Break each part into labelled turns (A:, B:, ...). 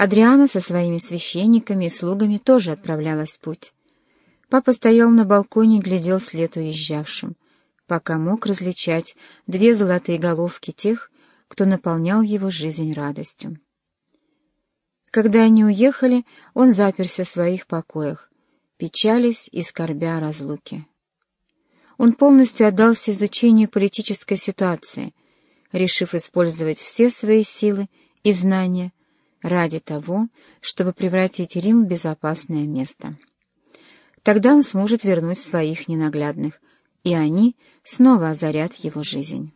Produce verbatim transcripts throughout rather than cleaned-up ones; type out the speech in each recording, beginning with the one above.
A: Адриана со своими священниками и слугами тоже отправлялась в путь. Папа стоял на балконе и глядел вслед уезжавшим, пока мог различать две золотые головки тех, кто наполнял его жизнь радостью. Когда они уехали, он заперся в своих покоях, печалясь и скорбя о разлуке. Он полностью отдался изучению политической ситуации, решив использовать все свои силы и знания ради того, чтобы превратить Рим в безопасное место. Тогда он сможет вернуть своих ненаглядных, и они снова озарят его жизнь.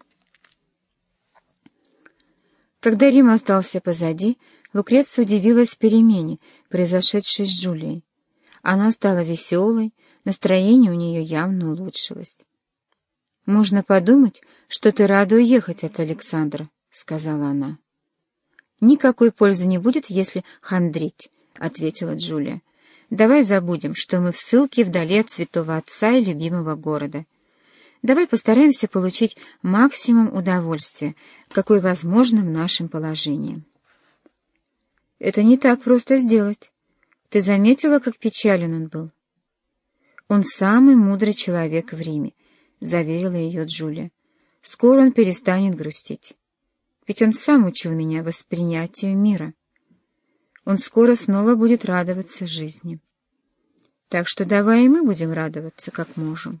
A: Когда Рим остался позади, Лукреция удивилась перемене, произошедшей с Джулией. Она стала веселой, настроение у нее явно улучшилось. «Можно подумать, что ты рада уехать от Александра», — сказала она. «Никакой пользы не будет, если хандрить», — ответила Джулия. «Давай забудем, что мы в ссылке вдали от святого отца и любимого города. Давай постараемся получить максимум удовольствия, какой возможно в нашем положении». «Это не так просто сделать. Ты заметила, как печален он был?» «Он самый мудрый человек в Риме», — заверила ее Джулия. «Скоро он перестанет грустить. Ведь он сам учил меня воспринятию мира. Он скоро снова будет радоваться жизни. Так что давай и мы будем радоваться, как можем».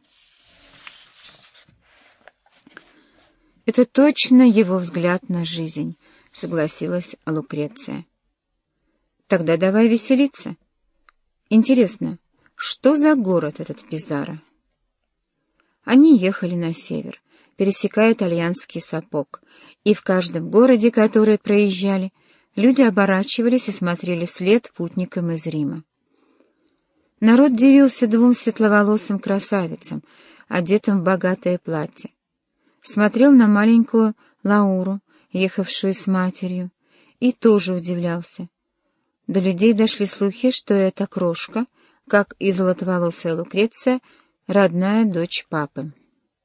A: «Это точно его взгляд на жизнь», — согласилась Лукреция. «Тогда давай веселиться. Интересно, что за город этот Пизаро?» Они ехали на север, пересекая итальянский сапог, и в каждом городе, который проезжали, люди оборачивались и смотрели вслед путникам из Рима. Народ дивился двум светловолосым красавицам, одетым в богатое платье. Смотрел на маленькую Лауру, ехавшую с матерью, и тоже удивлялся. До людей дошли слухи, что эта крошка, как и золотоволосая Лукреция, родная дочь папы.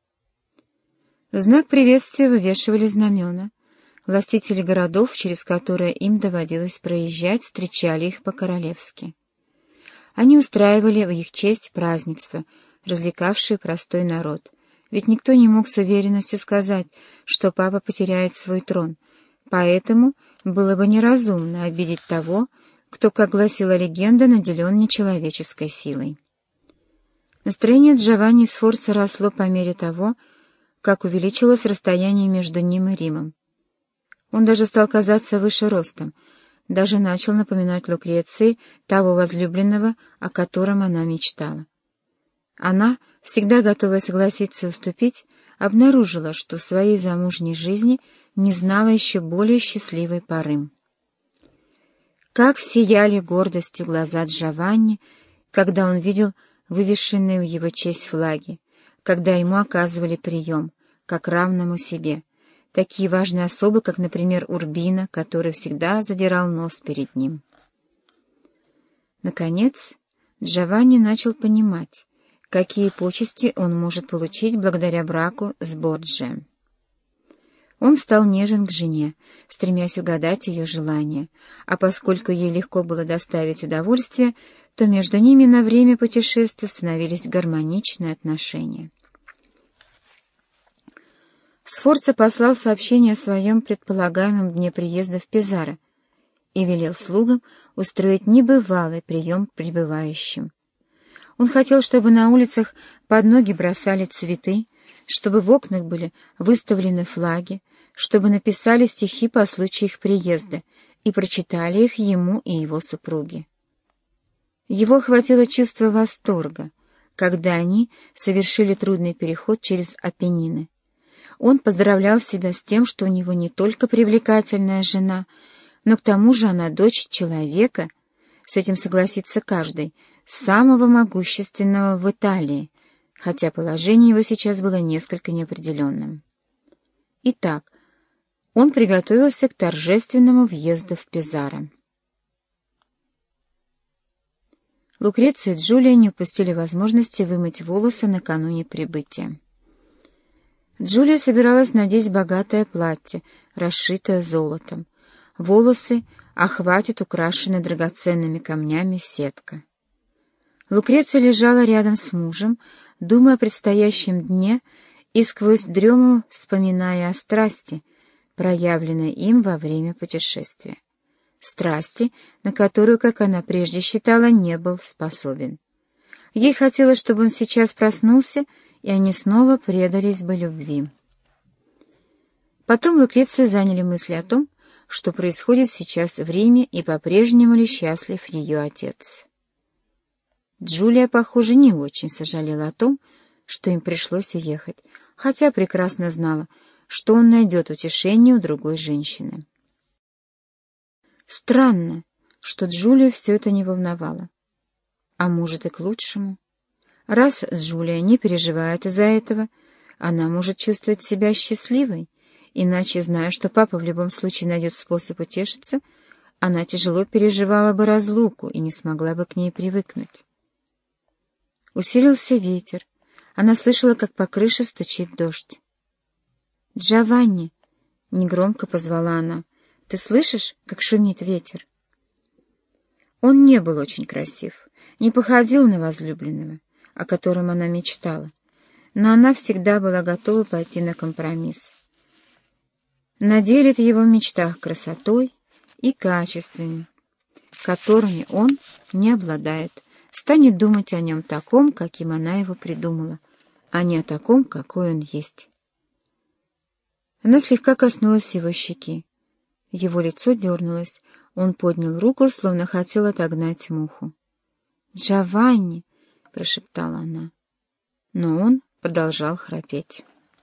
A: В знак приветствия вывешивали знамена. Властители городов, через которые им доводилось проезжать, встречали их по-королевски. Они устраивали в их честь празднества, развлекавшие простой народ, ведь никто не мог с уверенностью сказать, что папа потеряет свой трон, поэтому было бы неразумно обидеть того, кто, как гласила легенда, наделен нечеловеческой силой. Настроение Джованни Сфорца росло по мере того, как увеличилось расстояние между ним и Римом. Он даже стал казаться выше ростом, даже начал напоминать Лукреции того возлюбленного, о котором она мечтала. Она, всегда готовая согласиться уступить, обнаружила, что в своей замужней жизни не знала еще более счастливой поры. Как сияли гордостью глаза Джованни, когда он видел вывешенные в его честь флаги, когда ему оказывали прием, как равному себе, такие важные особы, как, например, Урбино, который всегда задирал нос перед ним. Наконец, Джованни начал понимать, какие почести он может получить благодаря браку с Борджиа. Он стал нежен к жене, стремясь угадать ее желания, а поскольку ей легко было доставить удовольствие, то между ними на время путешествия становились гармоничные отношения. Сфорца послал сообщение о своем предполагаемом дне приезда в Пизаро и велел слугам устроить небывалый прием прибывающим. Он хотел, чтобы на улицах под ноги бросали цветы, чтобы в окнах были выставлены флаги, чтобы написали стихи по случаю их приезда и прочитали их ему и его супруге. Его охватило чувство восторга, когда они совершили трудный переход через Апеннины. Он поздравлял себя с тем, что у него не только привлекательная жена, но к тому же она дочь человека, с этим согласится каждый, самого могущественного в Италии, хотя положение его сейчас было несколько неопределенным. Итак, он приготовился к торжественному въезду в Пизаро. Лукреция и Джулия не упустили возможности вымыть волосы накануне прибытия. Джулия собиралась надеть богатое платье, расшитое золотом. Волосы охватит украшенная драгоценными камнями сетка. Лукреция лежала рядом с мужем, думая о предстоящем дне и сквозь дрему вспоминая о страсти, проявленной им во время путешествия. Страсти, на которую, как она прежде считала, не был способен. Ей хотелось, чтобы он сейчас проснулся, и они снова предались бы любви. Потом Лукрецию заняли мысли о том, что происходит сейчас в Риме и по-прежнему ли счастлив ее отец. Джулия, похоже, не очень сожалела о том, что им пришлось уехать, хотя прекрасно знала, что он найдет утешение у другой женщины. Странно, что Джулию все это не волновало. А может, и к лучшему. Раз Джулия не переживает из-за этого, она может чувствовать себя счастливой, иначе, зная, что папа в любом случае найдет способ утешиться, она тяжело переживала бы разлуку и не смогла бы к ней привыкнуть. Усилился ветер. Она слышала, как по крыше стучит дождь. «Джованни!» — негромко позвала она. «Ты слышишь, как шумит ветер?» Он не был очень красив, не походил на возлюбленного, о котором она мечтала, но она всегда была готова пойти на компромисс. Наделит его в мечтах красотой и качествами, которыми он не обладает, станет думать о нем таком, каким она его придумала, а не о таком, какой он есть. Она слегка коснулась его щеки. Его лицо дернулось, он поднял руку, словно хотел отогнать муху. «Джованни!» — прошептала она. Но он продолжал храпеть.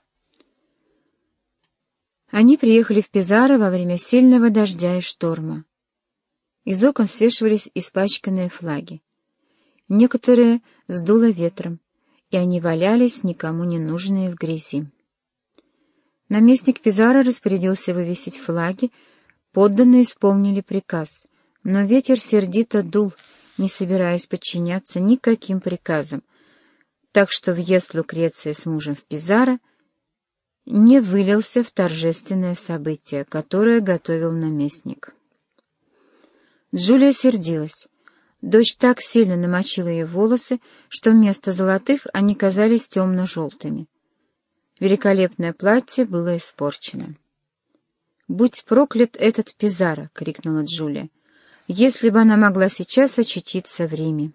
A: Они приехали в Пизаро во время сильного дождя и шторма. Из окон свешивались испачканные флаги. Некоторые сдуло ветром, и они валялись, никому не нужные, в грязи. Наместник Пизаро распорядился вывесить флаги, подданные исполнили приказ, но ветер сердито дул, не собираясь подчиняться никаким приказам, так что въезд Лукреции с мужем в Пизаро не вылился в торжественное событие, которое готовил наместник. Джулия сердилась. Дождь так сильно намочила ее волосы, что вместо золотых они казались темно-желтыми. Великолепное платье было испорчено. «Будь проклят этот Пизаро!» — крикнула Джулия. «Если бы она могла сейчас очутиться в Риме!»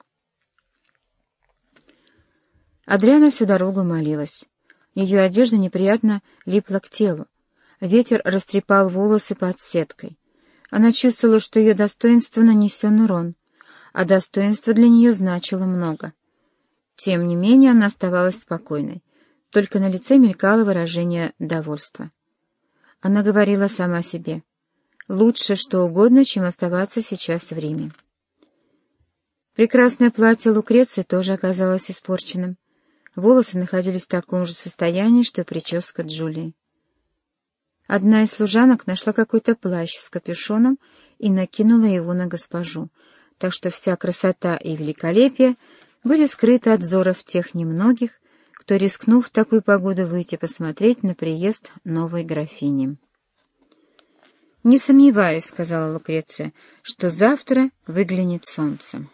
A: Адриана всю дорогу молилась. Ее одежда неприятно липла к телу. Ветер растрепал волосы под сеткой. Она чувствовала, что ее достоинство нанесен урон, а достоинство для нее значило много. Тем не менее она оставалась спокойной, только на лице мелькало выражение довольства. Она говорила сама себе: «Лучше что угодно, чем оставаться сейчас в Риме». Прекрасное платье Лукреции тоже оказалось испорченным. Волосы находились в таком же состоянии, что и прическа Джулии. Одна из служанок нашла какой-то плащ с капюшоном и накинула его на госпожу, так что вся красота и великолепие были скрыты от взоров тех немногих, кто рискнул в такую погоду выйти посмотреть на приезд новой графини. «Не сомневаюсь, — сказала Лукреция, — что завтра выглянет солнце».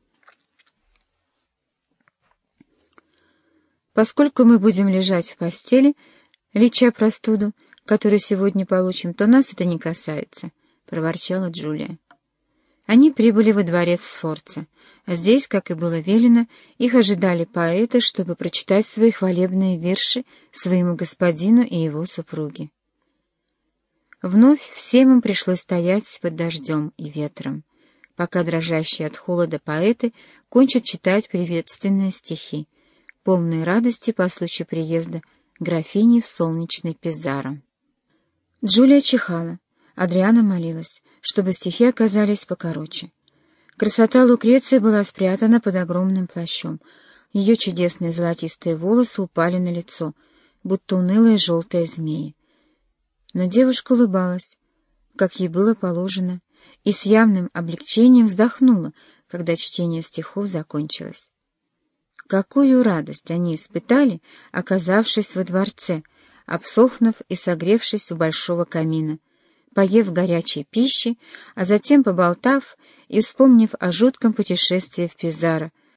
A: «Поскольку мы будем лежать в постели, леча простуду, которую сегодня получим, то нас это не касается», — проворчала Джулия. Они прибыли во дворец Сфорца, а здесь, как и было велено, их ожидали поэты, чтобы прочитать свои хвалебные вирши своему господину и его супруге. Вновь всем им пришлось стоять под дождем и ветром, пока дрожащие от холода поэты кончат читать приветственные стихи, полные радости по случаю приезда графини в солнечный Пизаро. Джулия чихала, Адриана молилась, чтобы стихи оказались покороче. Красота Лукреции была спрятана под огромным плащом. Ее чудесные золотистые волосы упали на лицо, будто унылые желтые змеи. Но девушка улыбалась, как ей было положено, и с явным облегчением вздохнула, когда чтение стихов закончилось. Какую радость они испытали, оказавшись во дворце, обсохнув и согревшись у большого камина, поев горячей пищи, а затем поболтав и вспомнив о жутком путешествии в Пизаро,